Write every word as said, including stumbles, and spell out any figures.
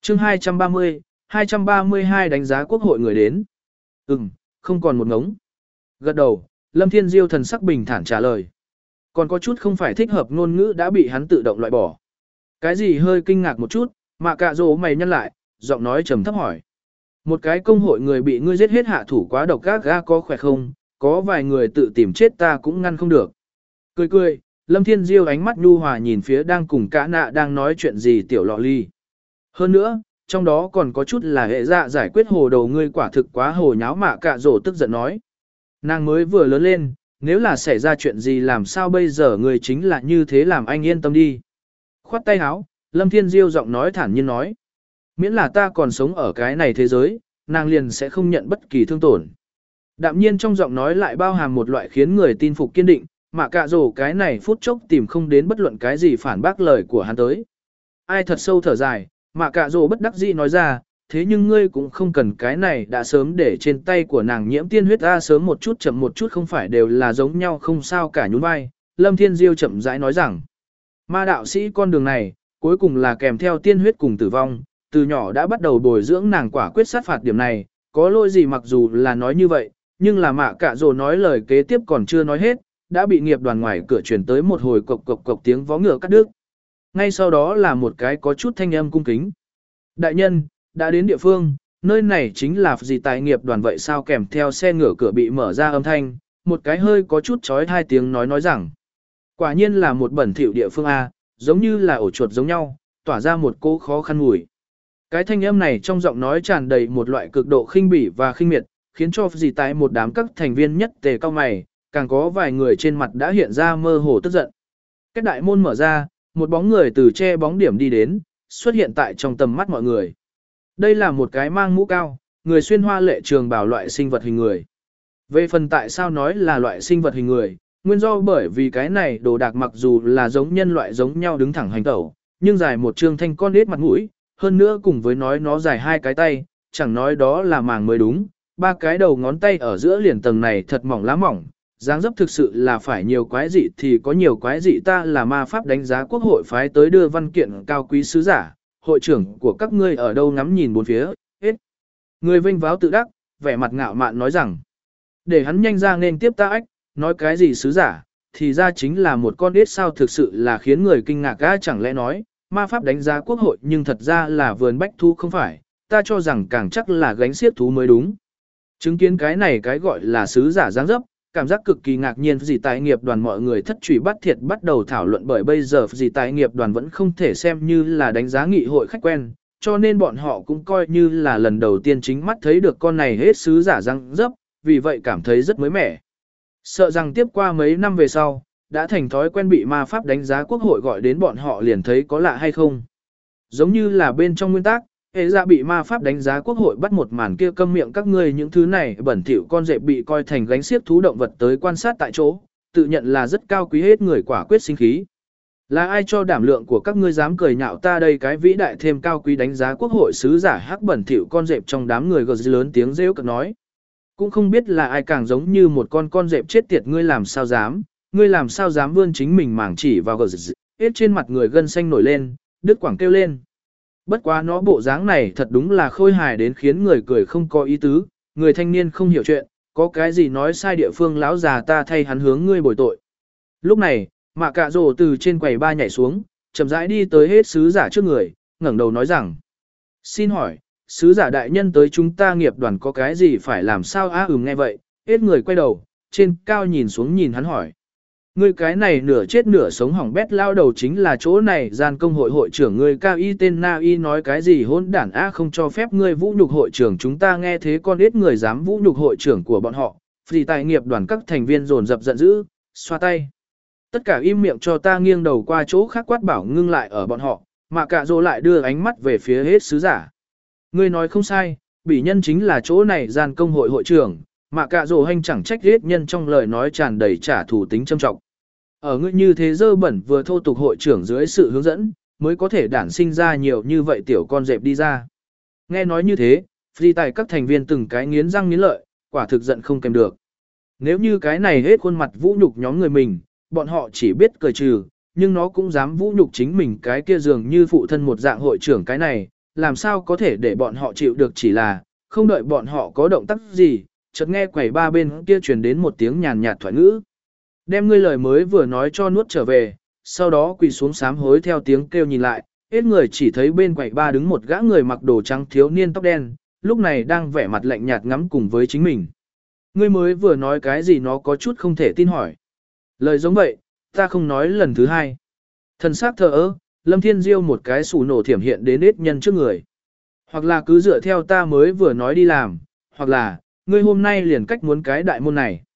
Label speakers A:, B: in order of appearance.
A: chương hai trăm ba mươi, hai trăm ba mươi hai đánh giá quốc hội người đến. Ừm, không còn một ngống. Gật đầu, Lâm Thiên Diêu thần sắc bình thản trả lời. Còn có chút không phải thích hợp ngôn ngữ đã bị hắn tự động loại bỏ. Cái gì hơi kinh ngạc một chút, mà cạ rồ mày nhăn lại, giọng nói trầm thấp hỏi. Một cái công hội người bị ngươi giết hết hạ thủ quá độc ác ga có khỏe không, có vài người tự tìm chết ta cũng ngăn không được. Cười cười, Lâm Thiên Diêu ánh mắt nhu hòa nhìn phía đang cùng cả nạ đang nói chuyện gì tiểu lọ ly. Hơn nữa, trong đó còn có chút là hệ dạ giải quyết hồ đầu ngươi quả thực quá hồ nháo mạ cạ rổ tức giận nói. Nàng mới vừa lớn lên, nếu là xảy ra chuyện gì làm sao bây giờ người chính là như thế làm anh yên tâm đi. Khoát tay áo, Lâm Thiên Diêu giọng nói thản nhiên nói. Miễn là ta còn sống ở cái này thế giới, nàng liền sẽ không nhận bất kỳ thương tổn. Đạm nhiên trong giọng nói lại bao hàm một loại khiến người tin phục kiên định, mà cạ rổ cái này phút chốc tìm không đến bất luận cái gì phản bác lời của hắn tới. Ai thật sâu thở dài, mà cạ rổ bất đắc dĩ nói ra, thế nhưng ngươi cũng không cần cái này đã sớm để trên tay của nàng nhiễm tiên huyết ra sớm một chút chậm một chút không phải đều là giống nhau không sao cả nhún vai. Lâm Thiên Diêu chậm rãi nói rằng, ma đạo sĩ con đường này, cuối cùng là kèm theo tiên huyết cùng tử vong, từ nhỏ đã bắt đầu bồi dưỡng nàng quả quyết sát phạt điểm này, có lỗi gì mặc dù là nói như vậy, nhưng là mạ cạ rồ nói lời kế tiếp còn chưa nói hết, đã bị nghiệp đoàn ngoài cửa truyền tới một hồi cộc cộc cộc tiếng vó ngựa cắt đứt. Ngay sau đó là một cái có chút thanh âm cung kính. Đại nhân, đã đến địa phương, nơi này chính là gì tài nghiệp đoàn vậy sao kèm theo xe ngựa cửa bị mở ra âm thanh, một cái hơi có chút chói hai tiếng nói nói rằng. Quả nhiên là một bẩn thỉu địa phương A, giống như là ổ chuột giống nhau, tỏa ra một cô khó khăn mùi. Cái thanh âm này trong giọng nói tràn đầy một loại cực độ khinh bỉ và khinh miệt, khiến cho gì tại một đám các thành viên nhất tề cao mày, càng có vài người trên mặt đã hiện ra mơ hồ tức giận. Cách đại môn mở ra, một bóng người từ che bóng điểm đi đến, xuất hiện tại trong tầm mắt mọi người. Đây là một cái mang mũ cao, người xuyên hoa lệ trường bảo loại sinh vật hình người. Về phần tại sao nói là loại sinh vật hình người, nguyên do bởi vì cái này đồ đạc mặc dù là giống nhân loại giống nhau đứng thẳng hành tẩu, nhưng dài một trương thanh con nết mặt mũi, hơn nữa cùng với nói nó dài hai cái tay, chẳng nói đó là màng mới đúng, ba cái đầu ngón tay ở giữa liền tầng này thật mỏng lá mỏng, dáng dấp thực sự là phải nhiều quái dị thì có nhiều quái dị ta là ma pháp đánh giá quốc hội phái tới đưa văn kiện cao quý sứ giả, hội trưởng của các ngươi ở đâu ngắm nhìn bốn phía, hết. Người vinh váo tự đắc, vẻ mặt ngạo mạn nói rằng, để hắn nhanh ra nên tiếp ta ách, nói cái gì sứ giả, thì ra chính là một con ít sao thực sự là khiến người kinh ngạc ga chẳng lẽ nói, ma pháp đánh giá quốc hội nhưng thật ra là vườn bách thu không phải, ta cho rằng càng chắc là gánh xiếc thú mới đúng. Chứng kiến cái này cái gọi là sứ giả dáng dấp, cảm giác cực kỳ ngạc nhiên gì tài nghiệp đoàn mọi người thất truy bắt thiệt bắt đầu thảo luận bởi bây giờ gì tài nghiệp đoàn vẫn không thể xem như là đánh giá nghị hội khách quen, cho nên bọn họ cũng coi như là lần đầu tiên chính mắt thấy được con này hết sứ giả dáng dấp, vì vậy cảm thấy rất mới mẻ. Sợ rằng tiếp qua mấy năm về sau, đã thành thói quen bị ma pháp đánh giá quốc hội gọi đến bọn họ liền thấy có lạ hay không. Giống như là bên trong nguyên tắc, hệ ra bị ma pháp đánh giá quốc hội bắt một màn kia câm miệng các ngươi những thứ này bẩn thỉu con dẹp bị coi thành gánh xiếc thú động vật tới quan sát tại chỗ, tự nhận là rất cao quý hết người quả quyết sinh khí. Là ai cho đảm lượng của các ngươi dám cười nhạo ta đây cái vĩ đại thêm cao quý đánh giá quốc hội sứ giả hắc bẩn thỉu con dẹp trong đám người gật lớn tiếng rêu cực nói. Cũng không biết là ai càng giống như một con con dẹp chết tiệt ngươi làm sao dám, ngươi làm sao dám vươn chính mình màng chỉ vào gật hết trên mặt người gân xanh nổi lên, đứt quảng kêu lên. Bất quá nó bộ dáng này thật đúng là khôi hài đến khiến người cười không có ý tứ, người thanh niên không hiểu chuyện, có cái gì nói sai địa phương lão già ta thay hắn hướng ngươi bồi tội. Lúc này, mạ cạ rồ từ trên quầy ba nhảy xuống, chậm rãi đi tới hết sứ giả trước người, ngẩng đầu nói rằng. Xin hỏi, sứ giả đại nhân tới chúng ta nghiệp đoàn có cái gì phải làm sao á ừm nghe vậy, hết người quay đầu, trên cao nhìn xuống nhìn hắn hỏi. Ngươi cái này nửa chết nửa sống hỏng bét lao đầu chính là chỗ này gian công hội hội trưởng ngươi cao y tên na y nói cái gì hôn đản a không cho phép ngươi vũ nhục hội trưởng chúng ta nghe thế con ít người dám vũ nhục hội trưởng của bọn họ, vì tài nghiệp đoàn các thành viên dồn dập giận dữ, xoa tay. Tất cả im miệng cho ta nghiêng đầu qua chỗ khác quát bảo ngưng lại ở bọn họ, mà cả dô lại đưa ánh mắt về phía hết sứ giả. Ngươi nói không sai, bỉ nhân chính là chỗ này gian công hội hội trưởng, mà cả dô hành chẳng trách hết nhân trong lời nói tràn đầy trả thù tính châm trọng. Ở ngươi như thế dơ bẩn vừa thô tục hội trưởng dưới sự hướng dẫn, mới có thể đản sinh ra nhiều như vậy tiểu con dẹp đi ra. Nghe nói như thế, phi tài các thành viên từng cái nghiến răng nghiến lợi, quả thực giận không kèm được. Nếu như cái này hết khuôn mặt vũ nhục nhóm người mình, bọn họ chỉ biết cười trừ, nhưng nó cũng dám vũ nhục chính mình cái kia dường như phụ thân một dạng hội trưởng cái này, làm sao có thể để bọn họ chịu được, chỉ là, không đợi bọn họ có động tác gì, chợt nghe quầy ba bên kia truyền đến một tiếng nhàn nhạt thoại ngữ. Đem ngươi lời mới vừa nói cho nuốt trở về, sau đó quỳ xuống sám hối theo tiếng kêu nhìn lại, hết người chỉ thấy bên quầy ba đứng một gã người mặc đồ trắng thiếu niên tóc đen, lúc này đang vẻ mặt lạnh nhạt ngắm cùng với chính mình. Ngươi mới vừa nói cái gì, nó có chút không thể tin hỏi. Lời giống vậy, ta không nói lần thứ hai. Thần sắc thờ ơ, Lâm Thiên Diêu một cái sủ nổ thiểm hiện đến ít nhân trước người. Hoặc là cứ dựa theo ta mới vừa nói đi làm, hoặc là, ngươi hôm nay liền cách muốn cái đại môn này.